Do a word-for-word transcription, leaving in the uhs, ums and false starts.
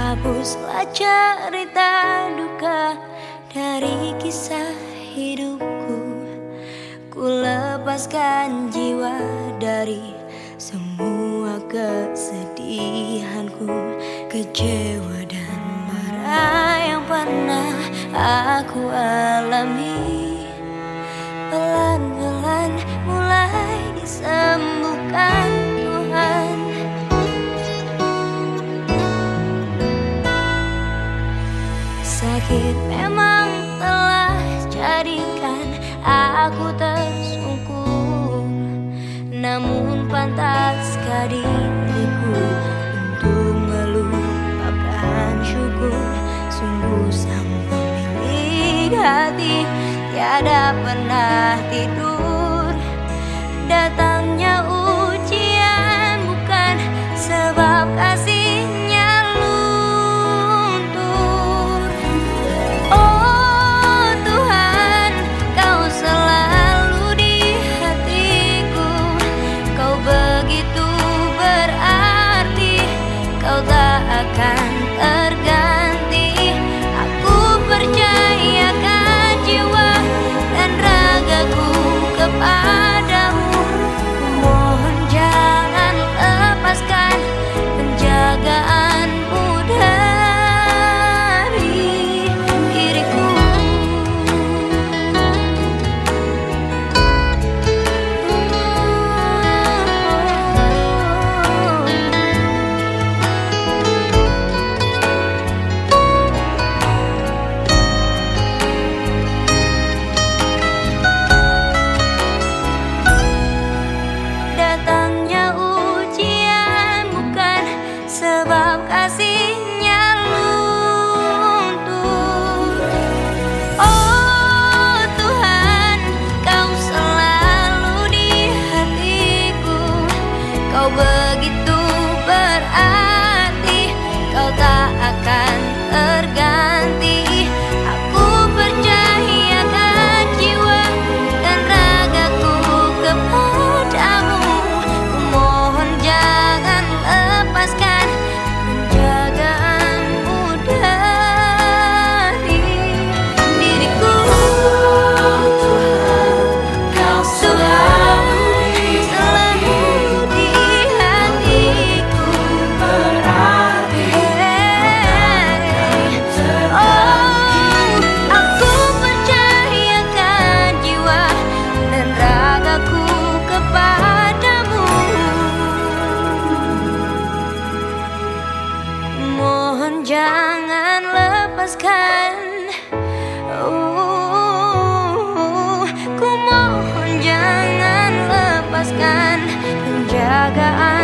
hapuslah cerita duka dari kisah hidupku. Ku lepaskan jiwa dari semua kesedihanku, kecewa dan marah yang pernah aku alami. Pelan-pelan mulai disembuhkan Tuhan. Sakit memang telah jadikan aku tersungkur, namun pantaskah diriku untuk melupakan syukur. Sungguh sang pemilik hati tiada pernah tidur. Datangnya ujian bukan sebab kasihnya luntur. Oh Tuhan, Kau selalu di hatiku. Kau begitu berarti, Kau tak akan terganti. Aku percayakan jiwa dan ragaku kepadamu. Mohon jangan lepaskan penjagaanmu dari diriku. Datangnya ujian bukan sebab kasihnya luntur. Oh Tuhan, Kau selalu di hatiku. Kau begitu berarti, Kau tak akan terganti. Aku percayakan jiwa dan ragaku kepadamu. Ku mohon jangan lepaskan penjagaanmu dari diriku. Kau selalu selalu di hatiku. Berarti oh, aku percayakan jiwa dan ragaku kepadamu. Mohon jangan lepaskan. Uh, ku mohon jangan lepaskan penjagaan